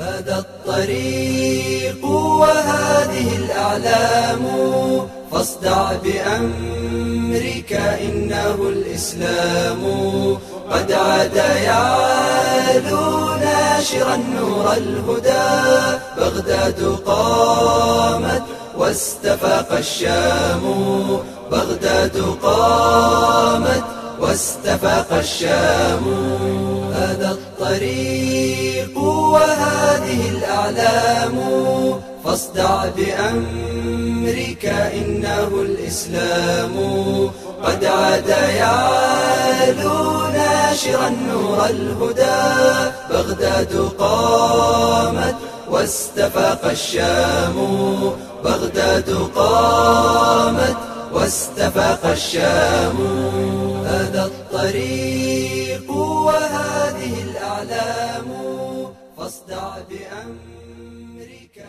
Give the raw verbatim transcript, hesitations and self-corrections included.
هذا الطريق وهذه الأعلام، فاصدع بأمرك إنه الإسلام. قد عاد يعلو ناشرا نور الهدى، بغداد قامت واستفاق الشام. بغداد قامت واستفاق الشام. هذا الطريق وهذه الأعلام، فاصدع بأمرك إنه الإسلام. قد عاد يعلو ناشرا نور الهدى، بغداد قامت واستفاق الشام. بغداد قامت واستفاق الشام. هذا الطريق وهذه الأعلام، فاصدع بأمرك